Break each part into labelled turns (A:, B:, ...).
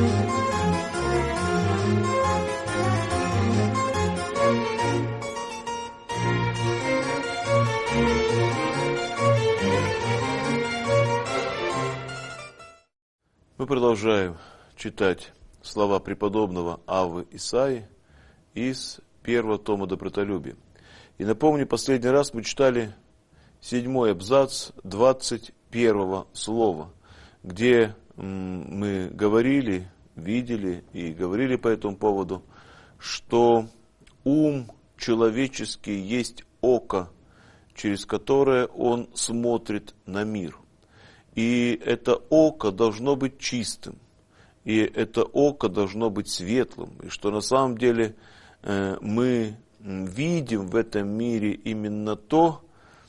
A: Мы продолжаем читать слова преподобного Аввы Исаии из первого тома «Добротолюбие». И напомню, последний раз мы читали 7-й абзац 21-го слова, где мы говорили, видели и говорили по этому поводу, что ум человеческий есть око, через которое он смотрит на мир. И это око должно быть чистым, и это око должно быть светлым, и что на самом деле мы видим в этом мире именно то,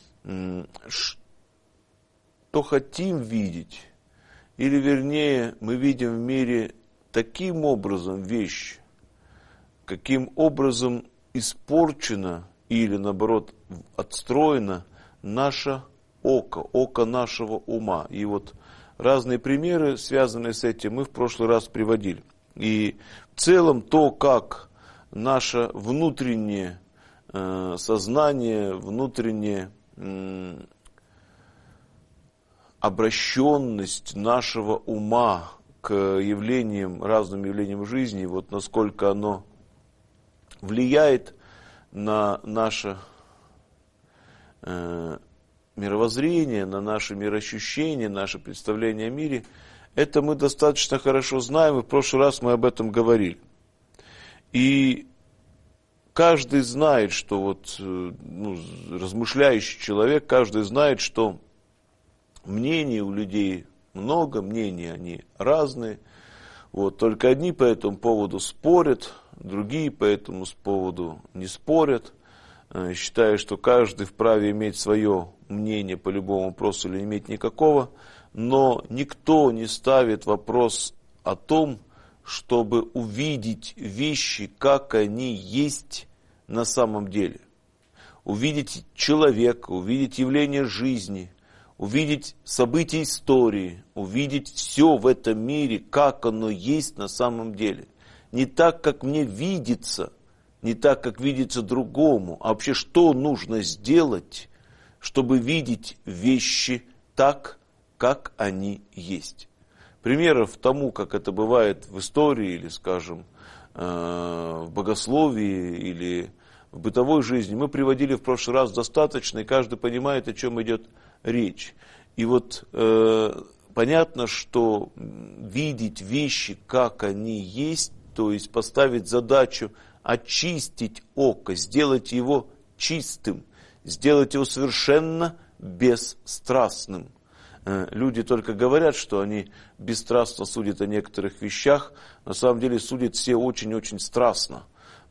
A: что хотим видеть, или вернее мы видим в мире таким образом вещь, каким образом испорчена или наоборот отстроена наша око нашего ума. И вот разные примеры, связанные с этим, мы в прошлый раз приводили. И в целом то, как наше внутреннее сознание, внутренняя обращенность нашего ума к явлениям, разным явлениям жизни, вот насколько оно влияет на наше мировоззрение, на наше мироощущение, наше представление о мире, это мы достаточно хорошо знаем, и в прошлый раз мы об этом говорили. И каждый знает, что вот, размышляющий человек, каждый знает, что мнений у людей много, мнений они разные. Вот, только одни по этому поводу спорят, другие по этому поводу не спорят, считая, что каждый вправе иметь свое мнение по любому вопросу или не иметь никакого, но никто не ставит вопрос о том, чтобы увидеть вещи, как они есть на самом деле. Увидеть человека, увидеть явление жизни, увидеть события истории, увидеть все в этом мире, как оно есть на самом деле. Не так, как мне видится, не так, как видится другому, а вообще, что нужно сделать, чтобы видеть вещи так, как они есть. Примеров тому, как это бывает в истории, или, скажем, в богословии, или в бытовой жизни, мы приводили в прошлый раз достаточно, и каждый понимает, о чем идет речь. И вот понятно, что видеть вещи, как они есть, то есть поставить задачу очистить око, сделать его чистым, сделать его совершенно бесстрастным. Люди только говорят, что они бесстрастно судят о некоторых вещах, на самом деле судят все очень-очень страстно.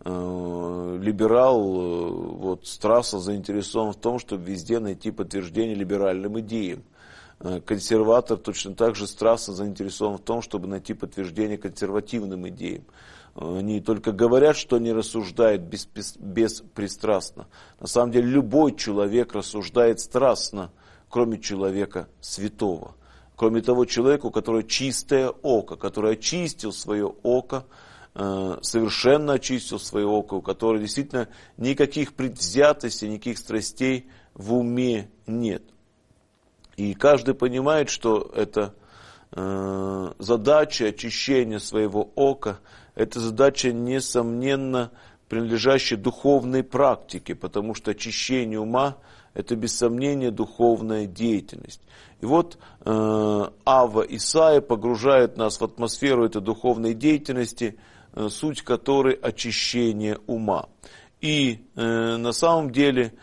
A: Либерал страстно заинтересован в том, чтобы везде найти подтверждение либеральным идеям. Консерватор точно так же страстно заинтересован в том, чтобы найти подтверждение консервативным идеям. Они только говорят, что они рассуждают беспристрастно. На самом деле любой человек рассуждает страстно, кроме человека святого. Кроме того человека, у которого чистое око, который очистил свое око, совершенно очистил свое око, у которого действительно никаких предвзятостей, никаких страстей в уме нет. И каждый понимает, что это задача очищения своего ока, это задача, несомненно, принадлежащая духовной практике, потому что очищение ума – это, без сомнения, духовная деятельность. И вот Авва Исаия погружает нас в атмосферу этой духовной деятельности, суть которой – очищение ума. И на самом деле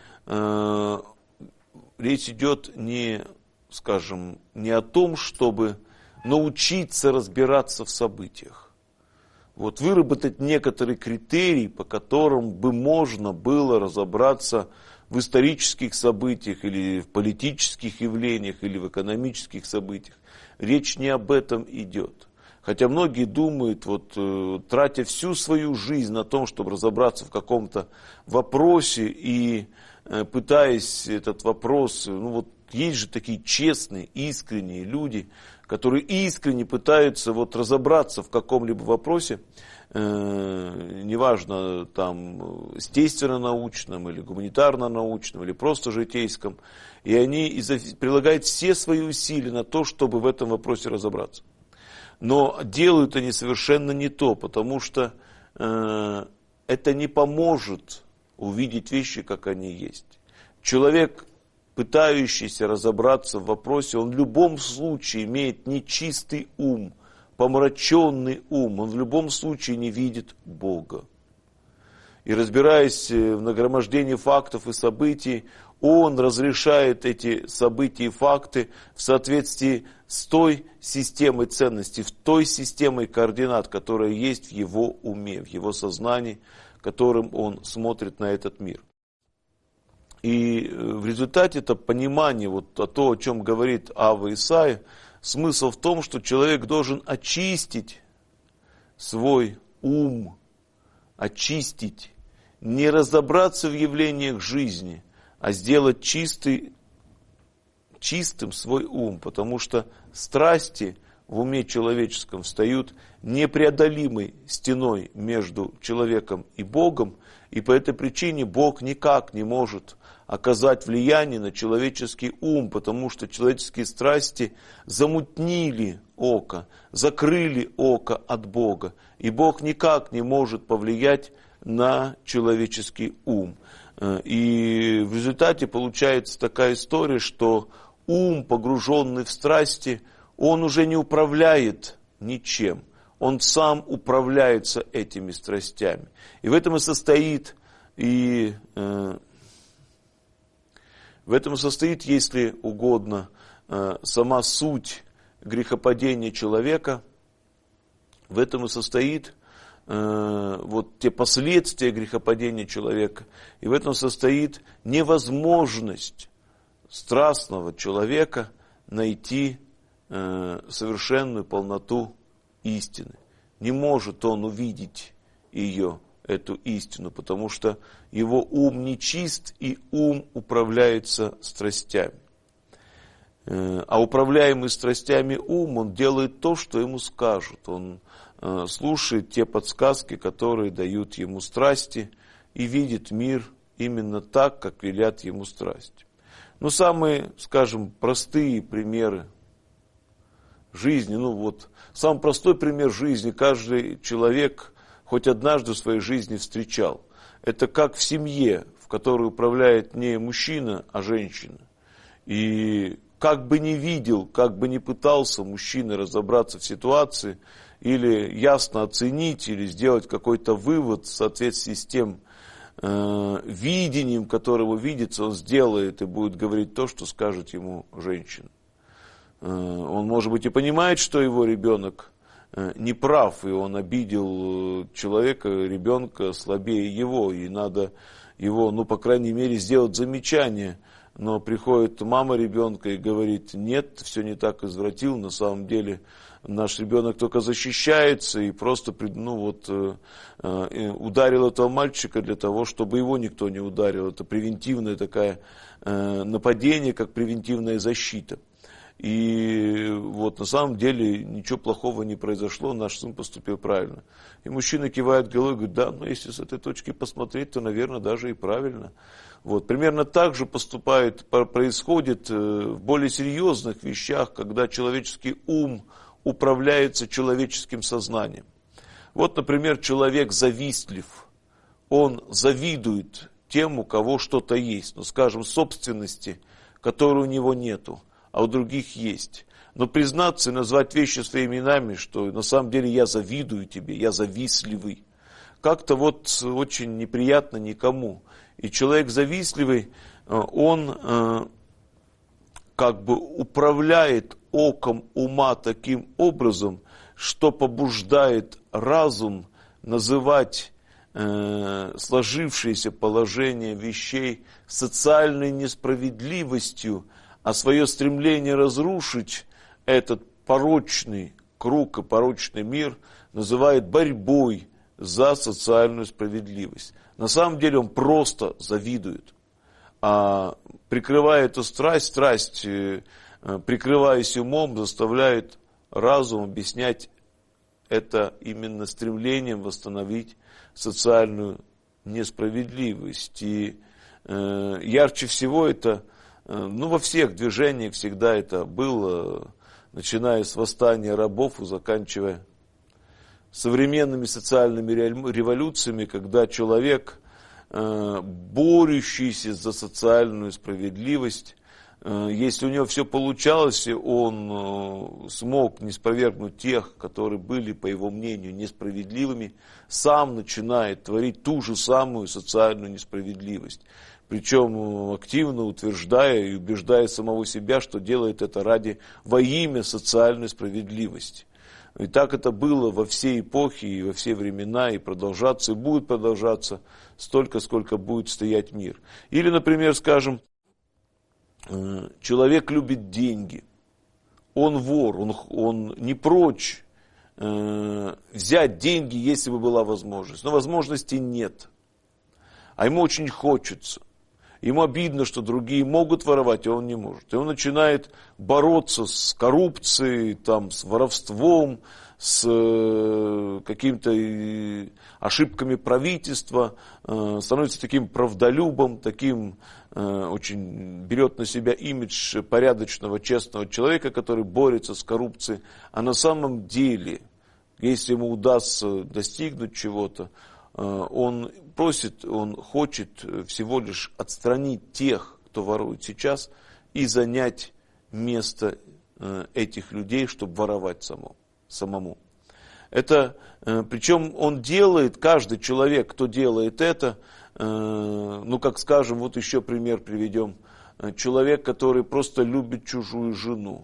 A: речь идет не о том, чтобы научиться разбираться в событиях. Вот выработать некоторые критерии, по которым бы можно было разобраться в исторических событиях, или в политических явлениях, или в экономических событиях. Речь не об этом идет. Хотя многие думают, тратя всю свою жизнь на том, чтобы разобраться в каком-то вопросе и пытаясь этот вопрос, есть же такие честные, искренние люди, которые искренне пытаются вот разобраться в каком-либо вопросе, неважно, там, естественно-научном или гуманитарно-научном, или просто житейском, и они прилагают все свои усилия на то, чтобы в этом вопросе разобраться. Но делают они совершенно не то, потому что это не поможет увидеть вещи, как они есть. Человек, пытающийся разобраться в вопросе, он в любом случае имеет нечистый ум, помраченный ум, он в любом случае не видит Бога. И разбираясь в нагромождении фактов и событий, он разрешает эти события и факты в соответствии с той системой ценностей, в той системой координат, которая есть в его уме, в его сознании, которым он смотрит на этот мир. И в результате это понимание, вот то, о чем говорит Ава Исаия, смысл в том, что человек должен очистить свой ум, очистить, не разобраться в явлениях жизни, а сделать чистым свой ум, потому что страсти в уме человеческом встают непреодолимой стеной между человеком и Богом, и по этой причине Бог никак не может оказать влияние на человеческий ум, потому что человеческие страсти замутнили око, закрыли око от Бога, и Бог никак не может повлиять на человеческий ум. И в результате получается такая история, что ум, погруженный в страсти, он уже не управляет ничем. Он сам управляется этими страстями. И в этом и состоит, если угодно, сама суть грехопадения человека. В этом и состоит вот те последствия грехопадения человека. И в этом состоит невозможность страстного человека найти совершенную полноту истины. Не может он увидеть ее, эту истину, потому что его ум нечист, и ум управляется страстями. А управляемый страстями ум, он делает то, что ему скажут. Он слушает те подсказки, которые дают ему страсти, и видит мир именно так, как велят ему страсти. Но самые, скажем, простые примеры жизни, самый простой пример жизни каждый человек хоть однажды в своей жизни встречал. Это как в семье, в которой управляет не мужчина, а женщина. И как бы ни видел, как бы ни пытался мужчина разобраться в ситуации, или ясно оценить, или сделать какой-то вывод в соответствии с тем видением, которого видится, он сделает и будет говорить то, что скажет ему женщина. Он, может быть, и понимает, что его ребенок не прав, и он обидел человека, ребенка слабее его, и надо его, по крайней мере, сделать замечание. Но приходит мама ребенка и говорит: нет, все не так извратил, на самом деле наш ребенок только защищается и просто ударил этого мальчика для того, чтобы его никто не ударил. Это превентивное такое нападение, как превентивная защита. И на самом деле ничего плохого не произошло, наш сын поступил правильно. И мужчина кивает головой и говорит: да, если с этой точки посмотреть, то, наверное, даже и правильно. Примерно так же происходит в более серьезных вещах, когда человеческий ум управляется человеческим сознанием. Например, человек завистлив, он завидует тем, у кого что-то есть, скажем, собственности, которой у него нету, а у других есть. Но признаться и назвать вещи своими именами, что на самом деле я завидую тебе, я завистливый, как-то очень неприятно никому. И человек завистливый, он управляет оком ума таким образом, что побуждает разум называть сложившееся положение вещей социальной несправедливостью, а свое стремление разрушить этот порочный круг и порочный мир называет борьбой за социальную справедливость. На самом деле он просто завидует. А прикрывая эту страсть, прикрываясь умом, заставляет разум объяснять это именно стремлением восстановить социальную несправедливость. И ярче всего это, во всех движениях всегда это было, начиная с восстания рабов и заканчивая современными социальными революциями, когда человек, борющийся за социальную справедливость, если у него все получалось, и он смог ниспровергнуть тех, которые были, по его мнению, несправедливыми, сам начинает творить ту же самую социальную несправедливость. Причем активно утверждая и убеждая самого себя, что делает это во имя социальной справедливости. И так это было во все эпохи и во все времена, и продолжаться, и будет продолжаться столько, сколько будет стоять мир. Или, например, скажем, человек любит деньги, он вор, он не прочь взять деньги, если бы была возможность. Но возможности нет, а ему очень хочется. Ему обидно, что другие могут воровать, а он не может. И он начинает бороться с коррупцией, с воровством, с какими-то ошибками правительства, становится таким правдолюбом, таким очень берет на себя имидж порядочного, честного человека, который борется с коррупцией. А на самом деле, если ему удастся достигнуть чего-то, он хочет всего лишь отстранить тех, кто ворует сейчас, и занять место этих людей, чтобы воровать самому. Это, причем он делает, каждый человек, кто делает это, как скажем, вот еще пример приведем, человек, который просто любит чужую жену,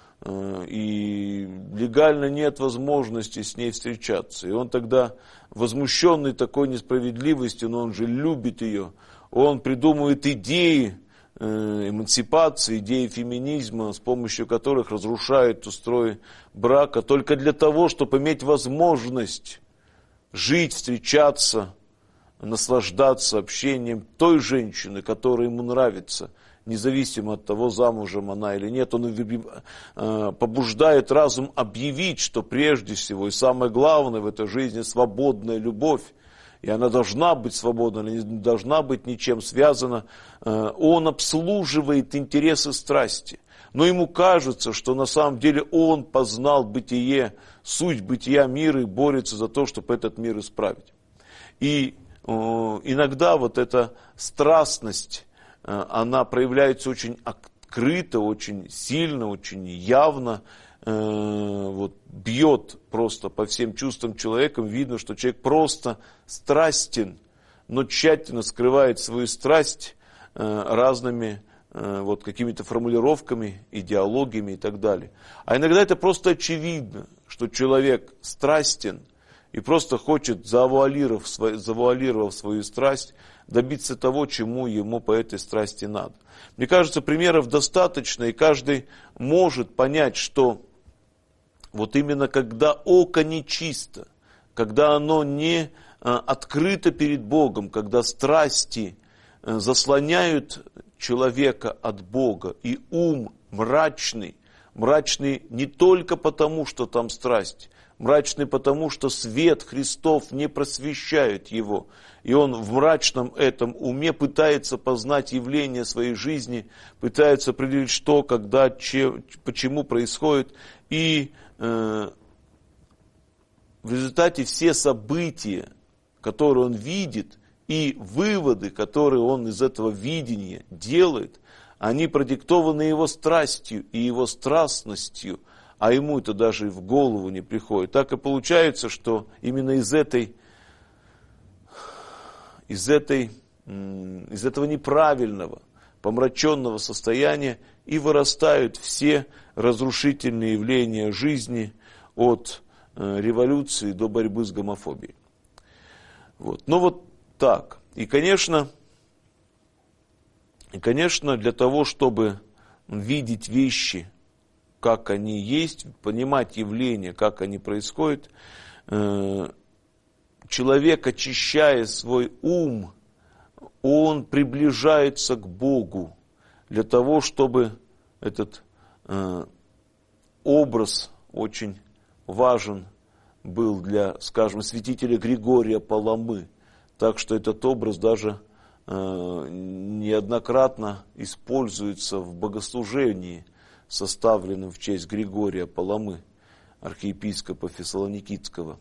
A: и легально нет возможности с ней встречаться. И он тогда, возмущенный такой несправедливостью, но он же любит ее, он придумывает идеи эмансипации, идеи феминизма, с помощью которых разрушает устрой брака, только для того, чтобы иметь возможность жить, встречаться, наслаждаться общением той женщины, которая ему нравится, независимо от того, замужем она или нет. Он побуждает разум объявить, что прежде всего и самое главное в этой жизни свободная любовь, и она должна быть свободна, не должна быть ничем связана. Он обслуживает интересы страсти, но ему кажется, что на самом деле он познал бытие, суть бытия мира и борется за то, чтобы этот мир исправить. И иногда вот эта страстность, она проявляется очень открыто, очень сильно, очень явно, бьет просто по всем чувствам человека. Видно, что человек просто страстен, но тщательно скрывает свою страсть разными какими-то формулировками, идеологиями и так далее. А иногда это просто очевидно, что человек страстен и просто хочет, завуалировав свою страсть, добиться того, чему ему по этой страсти надо. Мне кажется, примеров достаточно, и каждый может понять, что вот именно когда око нечисто, когда оно не открыто перед Богом, когда страсти заслоняют человека от Бога, и ум мрачный не только потому, что там страсть, мрачный потому, что свет Христов не просвещает его. И он в мрачном этом уме пытается познать явление своей жизни, пытается определить, что, когда, почему происходит. И в результате все события, которые он видит, и выводы, которые он из этого видения делает, они продиктованы его страстью и его страстностью, а ему это даже и в голову не приходит. Так и получается, что именно из этого неправильного, помраченного состояния и вырастают все разрушительные явления жизни от революции до борьбы с гомофобией. Так. И, конечно, для того, чтобы видеть вещи, как они есть, понимать явления, как они происходят, человек, очищая свой ум, он приближается к Богу для того, чтобы этот образ очень важен был для, скажем, святителя Григория Паламы. Так что этот образ даже неоднократно используется в богослужении, составленном в честь Григория Паламы, архиепископа Фессалоникийского.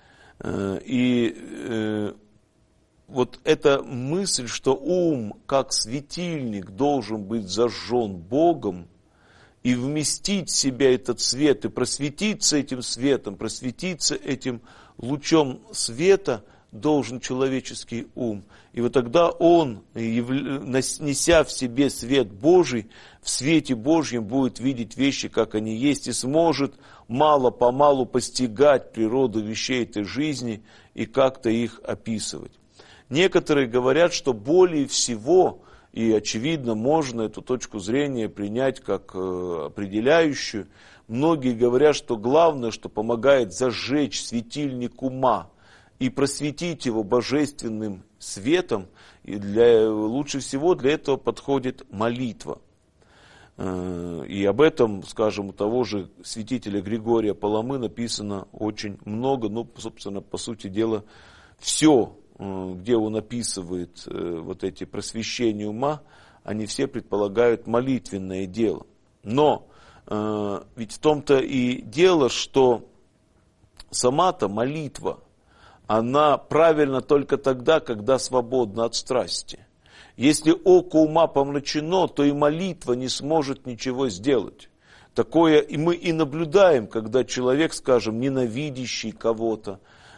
A: И вот эта мысль, что ум, как светильник, должен быть зажжен Богом, и вместить в себя этот свет, и просветиться этим светом, просветиться этим лучом света, должен человеческий ум. И вот тогда он, неся в себе свет Божий, в свете Божьем будет видеть вещи, как они есть, и сможет мало-помалу постигать природу вещей этой жизни и как-то их описывать. Некоторые говорят, что более всего, и очевидно можно эту точку зрения принять как определяющую, многие говорят, что главное, что помогает зажечь светильник ума и просветить его божественным светом, и лучше всего для этого подходит молитва. И об этом, скажем, у того же святителя Григория Паламы написано очень много, собственно, по сути дела, все, где он описывает вот эти просвещения ума, они все предполагают молитвенное дело. Но ведь в том-то и дело, что сама-то молитва, она правильна только тогда, когда свободна от страсти. Если око ума помрачено, то и молитва не сможет ничего сделать. Такое и мы и наблюдаем, когда человек, скажем, ненавидящий кого-то,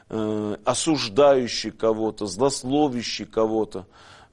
A: осуждающий кого-то, злословящий кого-то,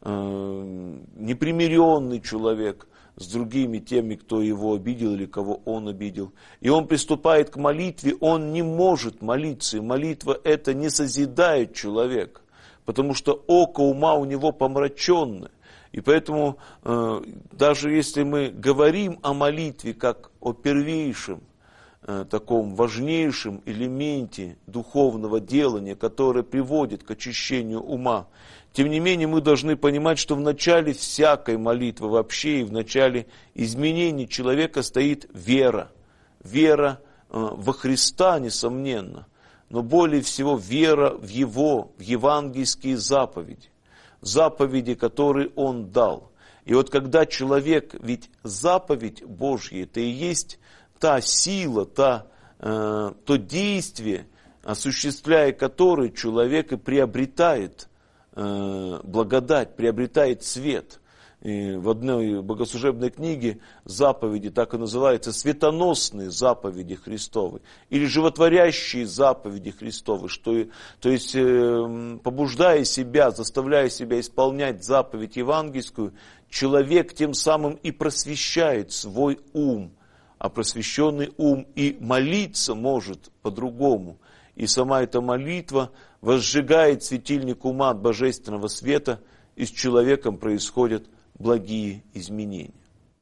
A: непримиренный человек с другими теми, кто его обидел или кого он обидел. И он приступает к молитве, он не может молиться, и молитва это не созидает человека, потому что око ума у него помраченное. И поэтому даже если мы говорим о молитве как о первейшем, таком важнейшем элементе духовного делания, которое приводит к очищению ума, тем не менее мы должны понимать, что в начале всякой молитвы вообще и в начале изменений человека стоит вера. Вера во Христа, несомненно, но более всего вера в Его, в евангельские заповеди. Заповеди, которые Он дал. И вот когда человек, ведь заповедь Божья, это и есть та сила, то действие, осуществляя которое человек и приобретает благодать, приобретает свет. И в одной богослужебной книге заповеди так и называются светоносные заповеди Христовы или животворящие заповеди Христовы, то есть побуждая себя, заставляя себя исполнять заповедь евангельскую, человек тем самым и просвещает свой ум, а просвещенный ум и молиться может по-другому. И сама эта молитва возжигает светильник ума от божественного света, и с человеком происходят благие изменения.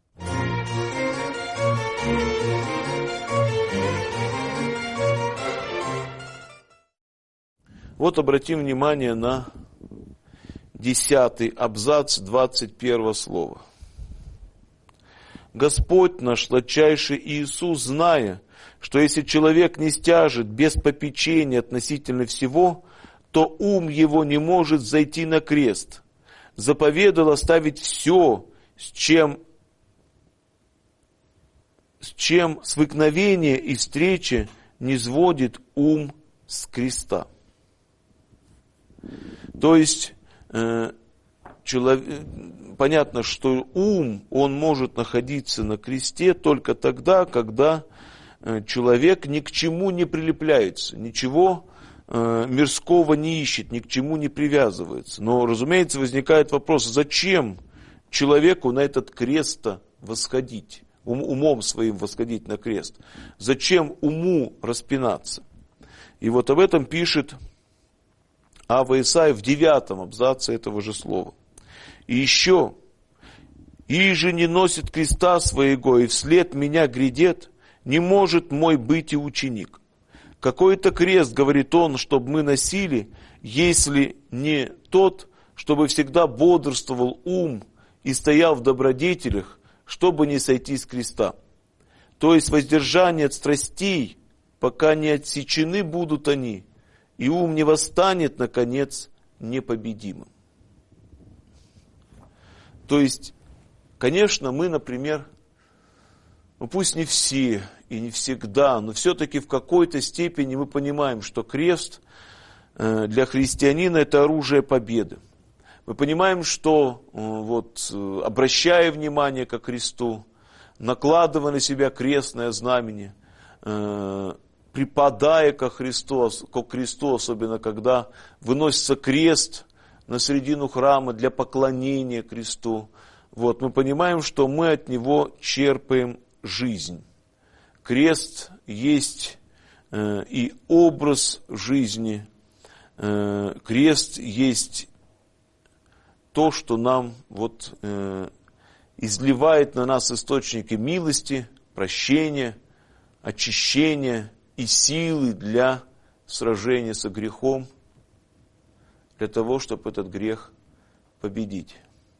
A: Вот обратим внимание на 10-й абзац 21 слова. Господь наш, сладчайший Иисус, зная, что если человек не стяжет без попечения относительно всего, то ум его не может зайти на крест, заповедал оставить все, с чем свыкновение и встреча не сводит ум с креста. То есть, понятно, что ум, он может находиться на кресте только тогда, когда человек ни к чему не прилепляется, ничего мирского не ищет, ни к чему не привязывается. Но, разумеется, возникает вопрос, зачем человеку на этот крест восходить, умом своим восходить на крест? Зачем уму распинаться? И вот об этом пишет Ава Исаия в 9 абзаце этого же слова. И еще, «Иже не носит креста своего, и вслед меня грядет, не может мой быть и ученик». Какой-то крест, говорит он, чтобы мы носили, если не тот, чтобы всегда бодрствовал ум и стоял в добродетелях, чтобы не сойти с креста. То есть воздержание от страстей, пока не отсечены будут они, и ум не восстанет, наконец, непобедимым. То есть, конечно, мы, например, пусть не все и не всегда, но все-таки в какой-то степени мы понимаем, что крест для христианина – это оружие победы. Мы понимаем, что обращая внимание ко кресту, накладывая на себя крестное знамение, припадая ко кресту, особенно когда выносится крест на середину храма для поклонения кресту, мы понимаем, что мы от него черпаем жизнь. Крест есть и образ жизни, крест есть то, что нам изливает на нас источники милости, прощения, очищения и силы для сражения со грехом, для того, чтобы этот грех победить.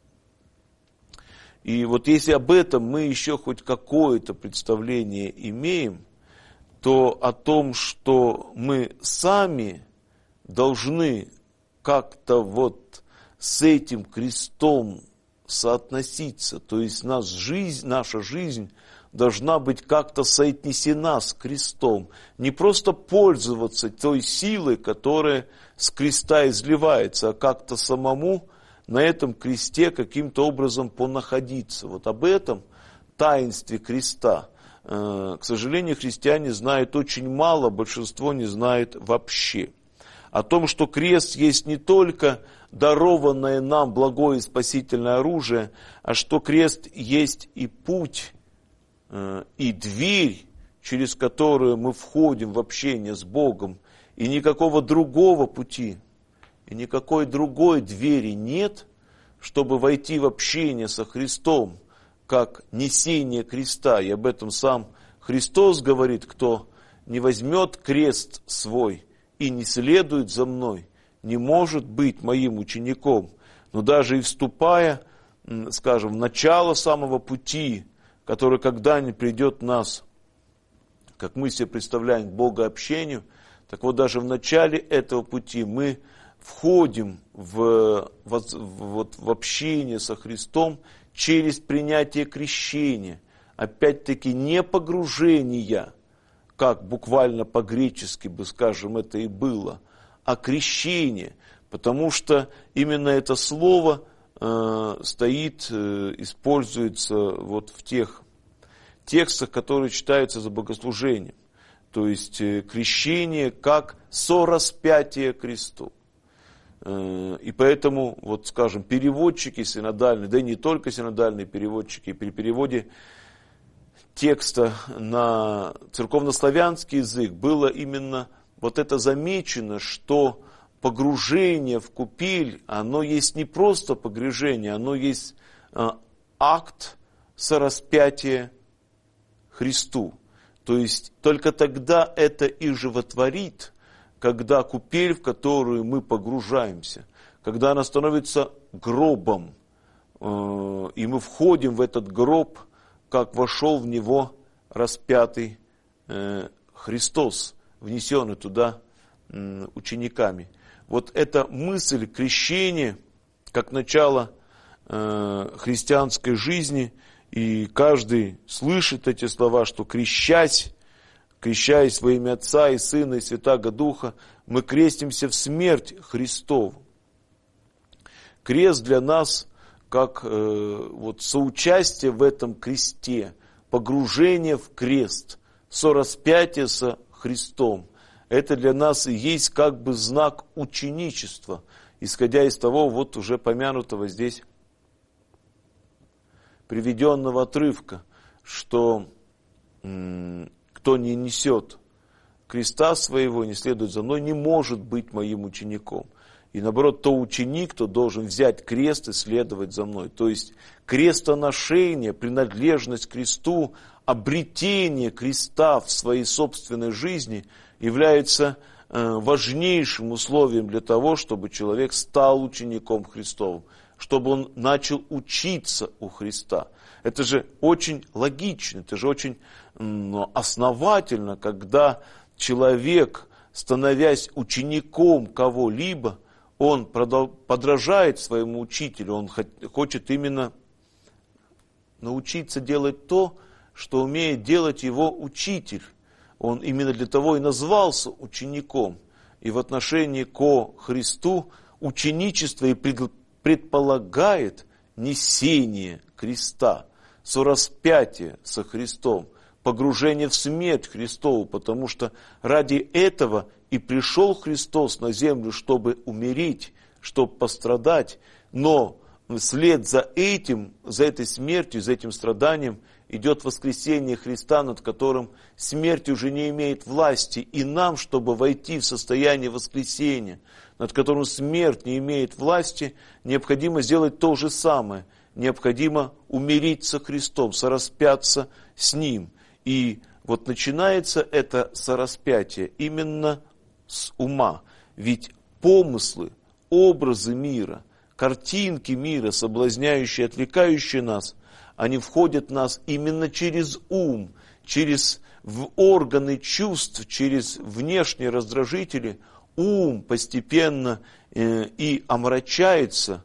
A: И если об этом мы еще хоть какое-то представление имеем, то о том, что мы сами должны как-то с этим крестом соотноситься, то есть наша жизнь должна быть как-то соотнесена с крестом. Не просто пользоваться той силой, которая с креста изливается, а как-то самому на этом кресте каким-то образом понаходиться. Об этом таинстве креста, к сожалению, христиане знают очень мало, большинство не знает вообще. О том, что крест есть не только дарованное нам благое и спасительное оружие, а что крест есть и путь, и дверь, через которую мы входим в общение с Богом, и никакого другого пути, и никакой другой двери нет, чтобы войти в общение со Христом, как несение креста. И об этом сам Христос говорит: кто не возьмет крест свой и не следует за мной, не может быть моим учеником. Но даже и вступая, скажем, в начало самого пути, который когда-нибудь придет нас, как мы себе представляем, к богообщению, так даже в начале этого пути мы входим в общение со Христом через принятие крещения. Опять-таки не погружения, как буквально по-гречески бы, скажем, это и было, а крещение. Потому что именно это слово используется в тех текстах, которые читаются за богослужением. То есть крещение как сораспятие кресту. И поэтому, скажем, переводчики синодальные, да и не только синодальные переводчики, при переводе текста на церковнославянский язык было именно это замечено, что погружение в купель, оно есть не просто погружение, оно есть акт сораспятия Христу. То есть только тогда это и животворит, когда купель, в которую мы погружаемся, когда она становится гробом, и мы входим в этот гроб, как вошел в него распятый Христос, внесенный туда учениками. Эта мысль крещения, как начало христианской жизни, и каждый слышит эти слова, что крещаясь во имя Отца и Сына и Святаго Духа, мы крестимся в смерть Христову. Крест для нас как соучастие в этом кресте, погружение в крест, сораспятие со Христом. Это для нас и есть как бы знак ученичества, исходя из того уже помянутого здесь приведенного отрывка, что кто не несет креста своего, не следует за мной, не может быть моим учеником. И наоборот, то ученик, кто должен взять крест и следовать за мной. То есть крестоношение, принадлежность к кресту, обретение креста в своей собственной жизни является важнейшим условием для того, чтобы человек стал учеником Христовым, чтобы он начал учиться у Христа. Это же очень логично, это же очень основательно, когда человек, становясь учеником кого-либо, он подражает своему учителю, он хочет именно научиться делать то, что умеет делать его учитель. Он именно для того и назвался учеником. И в отношении ко Христу ученичество и предполагает несение креста, сораспятие со Христом, погружение в смерть Христову, потому что ради этого и пришел Христос на землю, чтобы умереть, чтобы пострадать, но вслед за этим, за этой смертью, за этим страданием идет воскресение Христа, над которым смерть уже не имеет власти. И нам, чтобы войти в состояние воскресения, над которым смерть не имеет власти, необходимо сделать то же самое. Необходимо умереть со Христом, сораспяться с Ним. И вот начинается это сораспятие именно с ума. Ведь помыслы, образы мира, картинки мира, соблазняющие, отвлекающие нас, они входят в нас именно через ум, через органы чувств, через внешние раздражители. Ум постепенно и помрачается,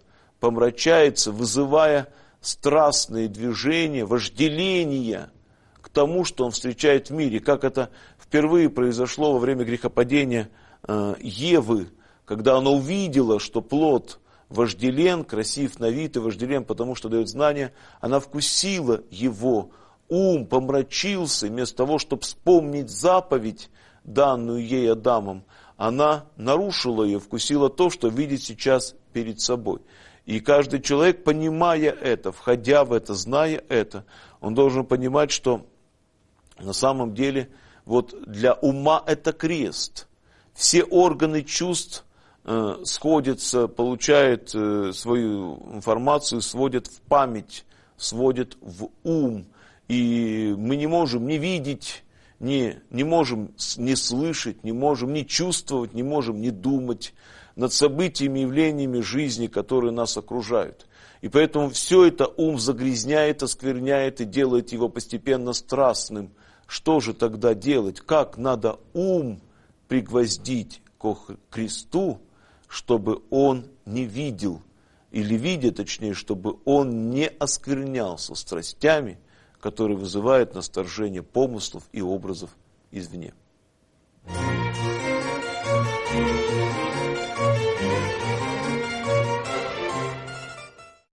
A: вызывая страстные движения, вожделения к тому, что он встречает в мире. Как это впервые произошло во время грехопадения Евы, когда она увидела, что плод вожделен, красив на вид и вожделен, потому что дает знания, она вкусила его, ум помрачился, вместо того, чтобы вспомнить заповедь, данную ей Адамом, она нарушила ее, вкусила то, что видит сейчас перед собой. И каждый человек, понимая это, входя в это, зная это, он должен понимать, что на самом деле вот для ума это крест. Все органы чувств сходятся, получают свою информацию, сводят в память, сводят в ум. И мы не можем не видеть, не можем не слышать, не можем не чувствовать, не можем не думать над событиями, явлениями жизни, которые нас окружают. И поэтому все это ум загрязняет, оскверняет и делает его постепенно страстным. Что же тогда делать? Как надо ум пригвоздить к кресту, чтобы он не видел, или видя, точнее, чтобы он не осквернялся страстями, которые вызывают насторжение помыслов и образов извне.